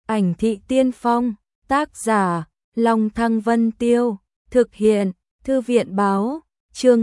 Ảnh thị tiên phong, tác giả, Long Thăng Vân Tiêu, thực hiện, Thư viện báo, chương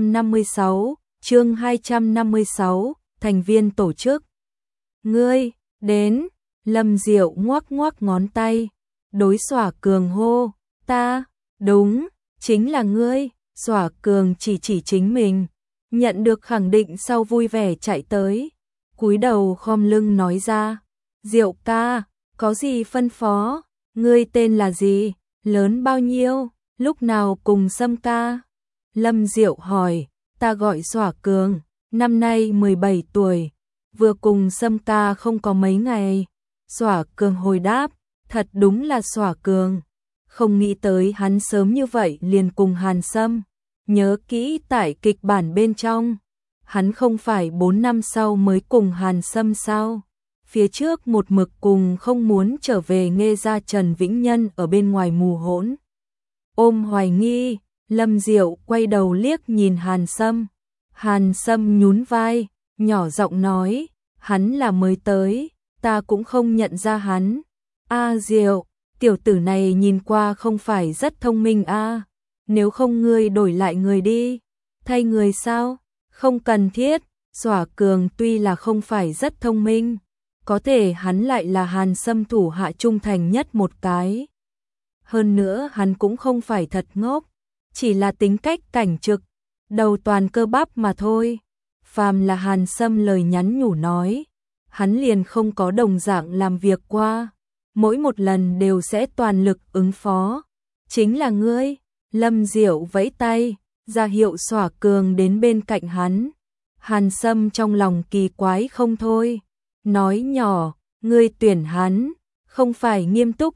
256, thành viên tổ chức. Ngươi, đến, Lâm Diệu ngoắc ngoắc ngón tay, đối Xỏa Cường hô, ta, đúng, chính là ngươi, Xỏa Cường chỉ chính mình, nhận được khẳng định sau vui vẻ chạy tới, cúi đầu khom lưng nói ra, Diệu ca, có gì phân phó, ngươi tên là gì, lớn bao nhiêu, lúc nào cùng Sâm ca? Lâm Diệu hỏi, ta gọi Xỏa Cường, năm nay 17 tuổi, vừa cùng Sâm ca không có mấy ngày. Xỏa Cường hồi đáp, thật đúng là Xỏa Cường, không nghĩ tới hắn sớm như vậy liền cùng Hàn Sâm. Nhớ kỹ tại kịch bản bên trong, hắn không phải 4 năm sau mới cùng Hàn Sâm sao? Phía trước một mực cùng không muốn trở về Nghê gia Trần Vĩnh Nhân ở bên ngoài mù hỗn. Ôm hoài nghi, Lâm Diệu quay đầu liếc nhìn Hàn Sâm. Hàn Sâm nhún vai, nhỏ giọng nói, hắn là mới tới, ta cũng không nhận ra hắn. Diệu, tiểu tử này nhìn qua không phải rất thông minh nếu không ngươi đổi lại người đi. Thay người sao? Không cần thiết, Xỏa Cường tuy là không phải rất thông minh, có thể hắn lại là Hàn Sâm thủ hạ trung thành nhất một cái. Hơn nữa hắn cũng không phải thật ngốc, chỉ là tính cách cảnh trực, đầu toàn cơ bắp mà thôi. Phàm là Hàn Sâm lời nhắn nhủ nói, hắn liền không có đồng dạng làm việc qua, mỗi một lần đều sẽ toàn lực ứng phó. Chính là ngươi. Lâm Diệu vẫy tay, ra hiệu Xỏa Cường đến bên cạnh hắn. Hàn Sâm trong lòng kỳ quái không thôi, nói nhỏ, ngươi tuyển hắn, không phải nghiêm túc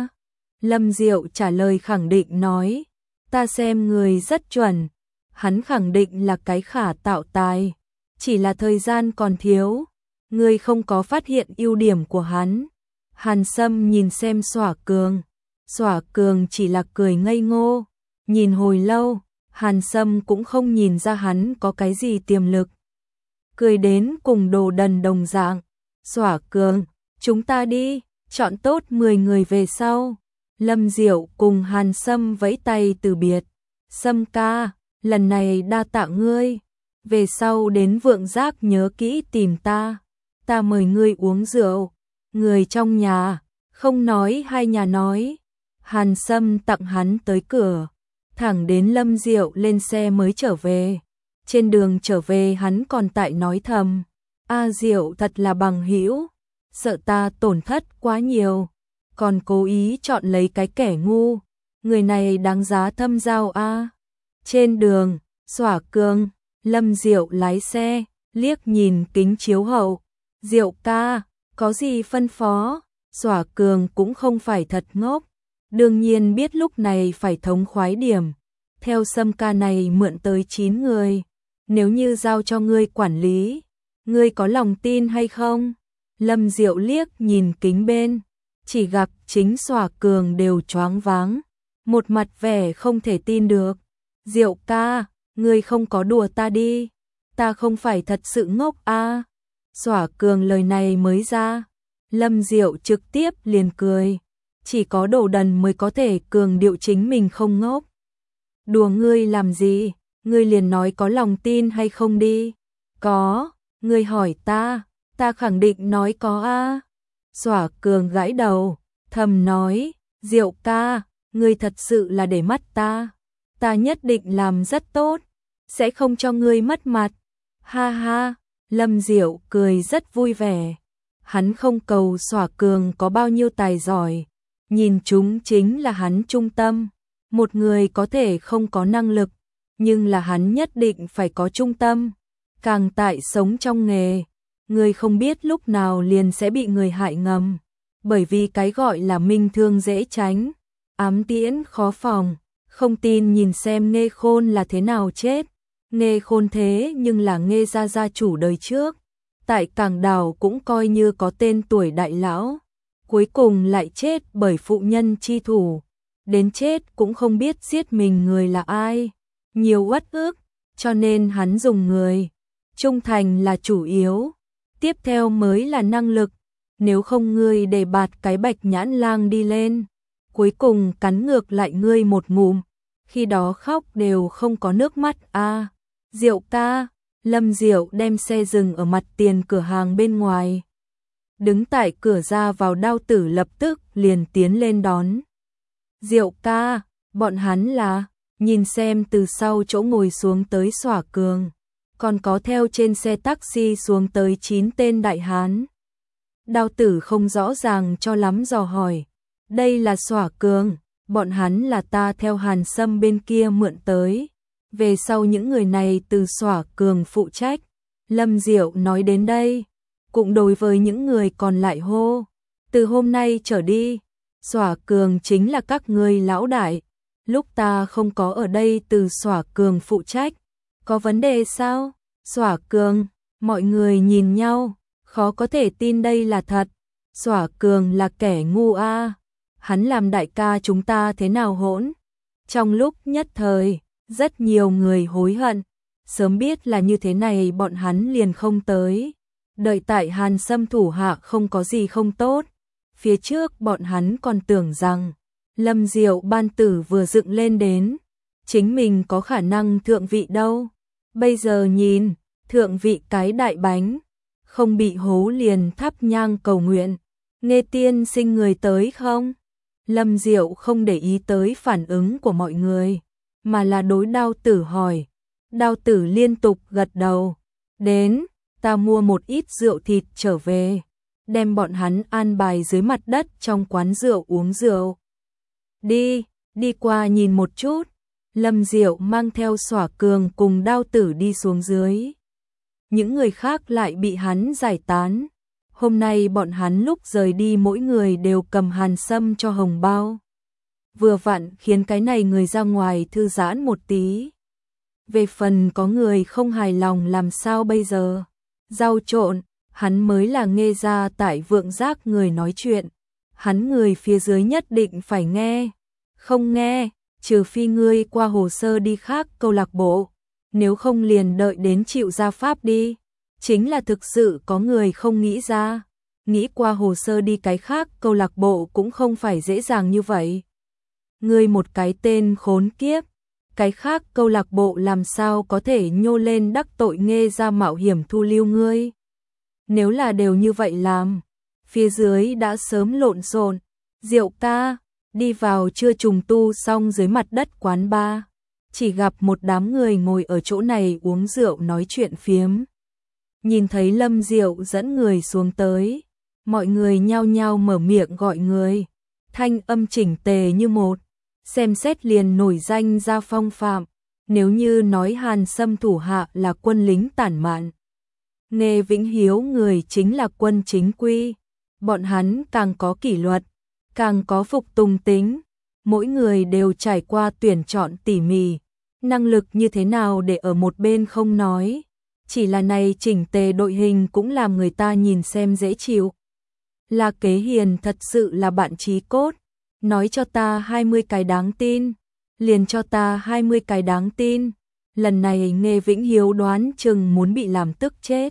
Lâm Diệu trả lời khẳng định nói, ta xem người rất chuẩn, hắn khẳng định là cái khả tạo tài, chỉ là thời gian còn thiếu, ngươi không có phát hiện ưu điểm của hắn. Hàn Sâm nhìn xem Xỏa Cường chỉ là cười ngây ngô, nhìn hồi lâu, Hàn Sâm cũng không nhìn ra hắn có cái gì tiềm lực. Cười đến cùng đồ đần đồng dạng, Xỏa Cường, chúng ta đi, chọn tốt 10 người về sau. Lâm Diệu cùng Hàn Sâm vẫy tay từ biệt. Sâm ca, lần này đa tạ ngươi, về sau đến Vượng Giác nhớ kỹ tìm ta mời ngươi uống rượu. Người trong nhà, không nói hai nhà nói. Hàn Sâm tặng hắn tới cửa, thẳng đến Lâm Diệu lên xe mới trở về. Trên đường trở về hắn còn tại nói thầm, Diệu thật là bằng hữu, sợ ta tổn thất quá nhiều, còn cố ý chọn lấy cái kẻ ngu, người này đáng giá thâm giao Trên đường, Xỏa Cường, Lâm Diệu lái xe, liếc nhìn kính chiếu hậu, Diệu ca, có gì phân phó? Xỏa Cường cũng không phải thật ngốc, đương nhiên biết lúc này phải thống khoái điểm. Theo Sâm ca này mượn tới 9 người, nếu như giao cho ngươi quản lý, ngươi có lòng tin hay không? Lâm Diệu liếc nhìn kính bên, chỉ gặp chính Xỏa Cường đều choáng váng, một mặt vẻ không thể tin được. Diệu ca, ngươi không có đùa ta đi, ta không phải thật sự ngốc Xỏa Cường lời này mới ra, Lâm Diệu trực tiếp liền cười, chỉ có đồ đần mới có thể cường điệu chính mình không ngốc. Đùa ngươi làm gì, ngươi liền nói có lòng tin hay không đi. Có, ngươi hỏi ta khẳng định nói có Xỏa Cường gãi đầu, thầm nói, Diệu ca, ngươi thật sự là để mắt ta nhất định làm rất tốt, sẽ không cho ngươi mất mặt. Ha ha, Lâm Diệu cười rất vui vẻ. Hắn không cầu Xỏa Cường có bao nhiêu tài giỏi, nhìn chúng chính là hắn trung tâm. Một người có thể không có năng lực, nhưng là hắn nhất định phải có trung tâm. Càng tại sống trong nghề, người không biết lúc nào liền sẽ bị người hại ngầm. Bởi vì cái gọi là minh thương dễ tránh, ám tiễn khó phòng. Không tin nhìn xem Nghê Khôn là thế nào chết. Nghê Khôn thế nhưng là Nghê gia gia chủ đời trước, tại Cảng Đảo cũng coi như có tên tuổi đại lão, cuối cùng lại chết bởi phụ nhân chi thủ, đến chết cũng không biết giết mình người là ai, nhiều uất ức, cho nên hắn dùng người trung thành là chủ yếu, tiếp theo mới là năng lực. nếu không ngươi để bạt cái Bạch Nhãn Lang đi lên, cuối cùng cắn ngược lại ngươi một ngụm, khi đó khóc đều không có nước mắt a. Diệu ca, Lâm Diệu đem xe dừng ở mặt tiền cửa hàng bên ngoài. Đứng tại cửa ra vào Đao Tử lập tức liền tiến lên đón. Diệu ca, bọn hắn là, nhìn xem từ sau chỗ ngồi xuống tới Xỏa Cường, còn có theo trên xe taxi xuống tới 9 tên đại hán. Đao Tử không rõ ràng cho lắm dò hỏi, đây là Xỏa Cường, bọn hắn là ta theo Hàn Sâm bên kia mượn tới. Về sau những người này từ Xỏa Cường phụ trách. Lâm Diệu nói đến đây, cũng đối với những người còn lại hô, từ hôm nay trở đi, Xỏa Cường chính là các ngươi lão đại, lúc ta không có ở đây từ Xỏa Cường phụ trách, có vấn đề sao? Xỏa Cường, mọi người nhìn nhau, khó có thể tin đây là thật, Xỏa Cường là kẻ ngu a, hắn làm đại ca chúng ta thế nào hỗn? Trong lúc nhất thời, rất nhiều người hối hận, sớm biết là như thế này bọn hắn liền không tới. Đợi tại Hàn Sâm thủ hạ không có gì không tốt, phía trước bọn hắn còn tưởng rằng Lâm Diệu ban tử vừa dựng lên đến, chính mình có khả năng thượng vị đâu. Bây giờ nhìn, thượng vị cái đại bánh, không bị hố liền thắp nhang cầu nguyện, nghe tiên sinh người tới không? Lâm Diệu không để ý tới phản ứng của mọi người, mà là đối Đao Tử hỏi. Đao Tử liên tục gật đầu, đến, ta mua một ít rượu thịt trở về, đem bọn hắn an bài dưới mặt đất trong quán rượu uống rượu. Đi qua nhìn một chút. Lâm Diệu mang theo Xỏa Cường cùng Đao Tử đi xuống dưới. Những người khác lại bị hắn giải tán. Hôm nay bọn hắn lúc rời đi mỗi người đều cầm Hàn Sâm cho hồng bao. Vừa vặn khiến cái này người ra ngoài thư giãn một tí. Về phần có người không hài lòng làm sao bây giờ? Rau trộn, hắn mới là nghe ra tại Vượng Giác người nói chuyện. Hắn người phía dưới nhất định phải nghe. Không nghe, trừ phi ngươi qua hồ sơ đi khác câu lạc bộ. Nếu không liền đợi đến chịu gia pháp đi. Chính là thực sự có người không nghĩ ra. Nghĩ qua hồ sơ đi cái khác câu lạc bộ cũng không phải dễ dàng như vậy. Ngươi một cái tên khốn kiếp. Cái khác câu lạc bộ làm sao có thể nhô lên đắc tội nghe ra mạo hiểm thu lưu ngươi. Nếu là đều như vậy làm, phía dưới đã sớm lộn xộn. Diệu ca, đi vào chưa trùng tu xong dưới mặt đất quán bar, chỉ gặp một đám người ngồi ở chỗ này uống rượu nói chuyện phiếm. Nhìn thấy Lâm Diệu dẫn người xuống tới, mọi người nhao nhao mở miệng gọi người, thanh âm chỉnh tề như một. Xem xét liền nổi danh ra phong phạm, nếu như nói Hàn Sâm thủ hạ là quân lính tản mạn, Nghê Vĩnh Hiếu người chính là quân chính quy, bọn hắn càng có kỷ luật, càng có phục tùng tính, mỗi người đều trải qua tuyển chọn tỉ mỉ, năng lực như thế nào để ở một bên không nói, chỉ là này chỉnh tề đội hình cũng làm người ta nhìn xem dễ chịu. La Kế Hiền thật sự là bạn chí cốt. Nói cho ta 20 cái đáng tin, liền cho ta 20 cái đáng tin. Lần này Nghê Vĩnh Hiếu đoán chừng muốn bị làm tức chết.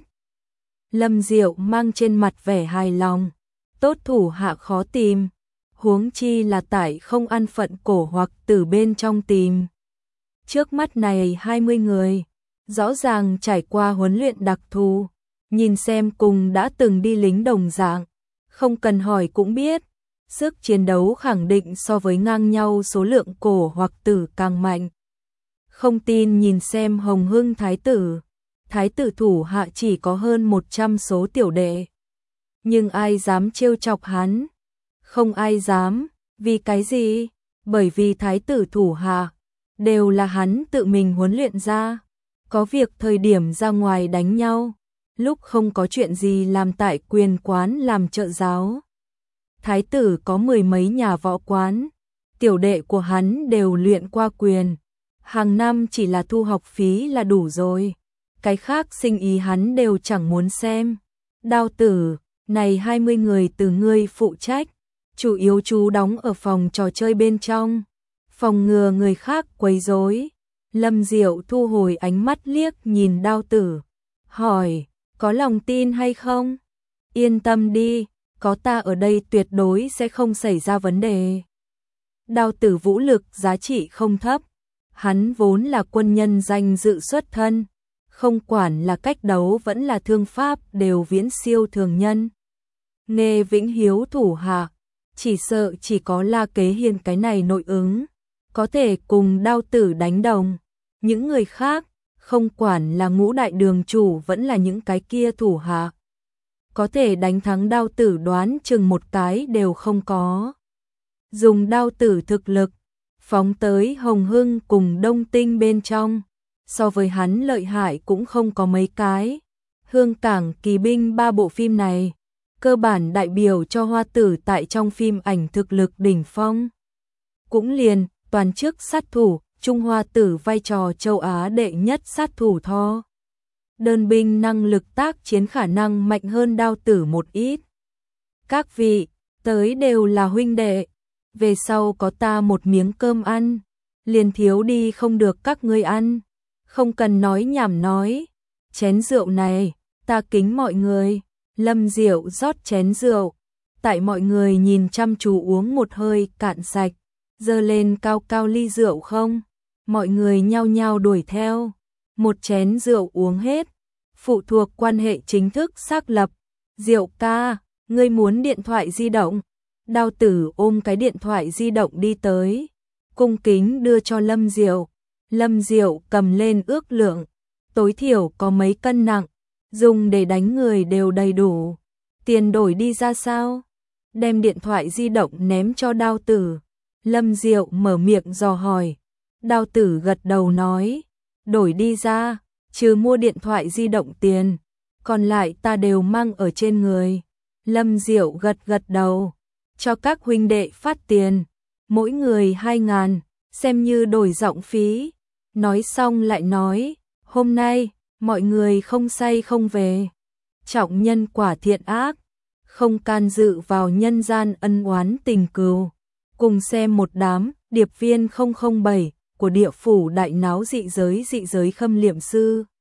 Lâm Diệu mang trên mặt vẻ hài lòng, tốt thủ hạ khó tìm, huống chi là tại không ăn phận cổ hoặc từ bên trong tìm. Trước mắt này 20 người, rõ ràng trải qua huấn luyện đặc thù, nhìn xem cùng đã từng đi lính đồng dạng, không cần hỏi cũng biết. Sức chiến đấu khẳng định so với ngang nhau số lượng cổ hoặc tử càng mạnh. Không tin nhìn xem Hồng Hưng Thái tử thủ hạ chỉ có hơn 100 số tiểu đệ. Nhưng ai dám trêu chọc hắn? Không ai dám, vì cái gì? Bởi vì Thái tử thủ hạ đều là hắn tự mình huấn luyện ra. Có việc thời điểm ra ngoài đánh nhau, lúc không có chuyện gì làm tại quyền quán làm trợ giáo. Thái tử có mười mấy nhà võ quán, tiểu đệ của hắn đều luyện qua quyền, hàng năm chỉ là thu học phí là đủ rồi, cái khác sinh ý hắn đều chẳng muốn xem. Đao Tử, này 20 người từ ngươi phụ trách, chủ yếu chú đóng ở phòng trò chơi bên trong, phòng ngừa người khác quấy rối. Lâm Diệu thu hồi ánh mắt liếc nhìn Đao Tử, hỏi, có lòng tin hay không? Yên tâm đi. có ta ở đây tuyệt đối sẽ không xảy ra vấn đề. Đao tử vũ lực giá trị không thấp, hắn vốn là quân nhân danh dự xuất thân, không quản là cách đấu vẫn là thương pháp đều viễn siêu thường nhân. Nghe Vĩnh Hiếu thủ hạ, chỉ sợ chỉ có La Kế Hiên cái này nội ứng, có thể cùng đao tử đánh đồng. Những người khác, không quản là Ngũ đại đường chủ vẫn là những cái kia thủ hạ, có thể đánh thắng đao tử đoán chừng một cái đều không có. Dùng đao tử thực lực, phóng tới Hồng Hưng cùng Đông Tinh bên trong, so với hắn lợi hại cũng không có mấy cái. Hương Cảng Kỳ binh 3 bộ phim này, cơ bản đại biểu cho Hoa Tử tại trong phim ảnh thực lực đỉnh phong. Cũng liền, toàn chức sát thủ, Trung Hoa Tử vai trò châu Á đệ nhất sát thủ tho. Đơn binh năng lực tác chiến khả năng mạnh hơn đao tử một ít. Các vị, tới đều là huynh đệ, về sau có ta một miếng cơm ăn, liền thiếu đi không được các ngươi ăn, không cần nói nhảm nói. Chén rượu này, ta kính mọi người. Lâm Diệu rót chén rượu, tại mọi người nhìn chăm chú uống một hơi cạn sạch, giơ lên cao cao ly rượu không, mọi người nhao nhao đuổi theo, một chén rượu uống hết, phụ thuộc quan hệ chính thức xác lập. Diệu ca, ngươi muốn điện thoại di động? Đao tử ôm cái điện thoại di động đi tới, cung kính đưa cho Lâm Diệu. Lâm Diệu cầm lên ước lượng, tối thiểu có mấy cân nặng, dùng để đánh người đều đầy đủ. Tiền đổi đi ra sao? Đem điện thoại di động ném cho đao tử. Lâm Diệu mở miệng dò hỏi. Đao tử gật đầu nói, đổi đi ra, trừ mua điện thoại di động tiền, còn lại ta đều mang ở trên người. Lâm Diệu gật đầu, cho các huynh đệ phát tiền, mỗi người 2.000, xem như đổi giọng phí. Nói xong lại nói, hôm nay, mọi người không say không về. Trọng nhân quả thiện ác, không can dự vào nhân gian ân oán tình cừu. Cùng xem một đám, điệp viên 007 của địa phủ đại náo dị giới khâm liệm sư.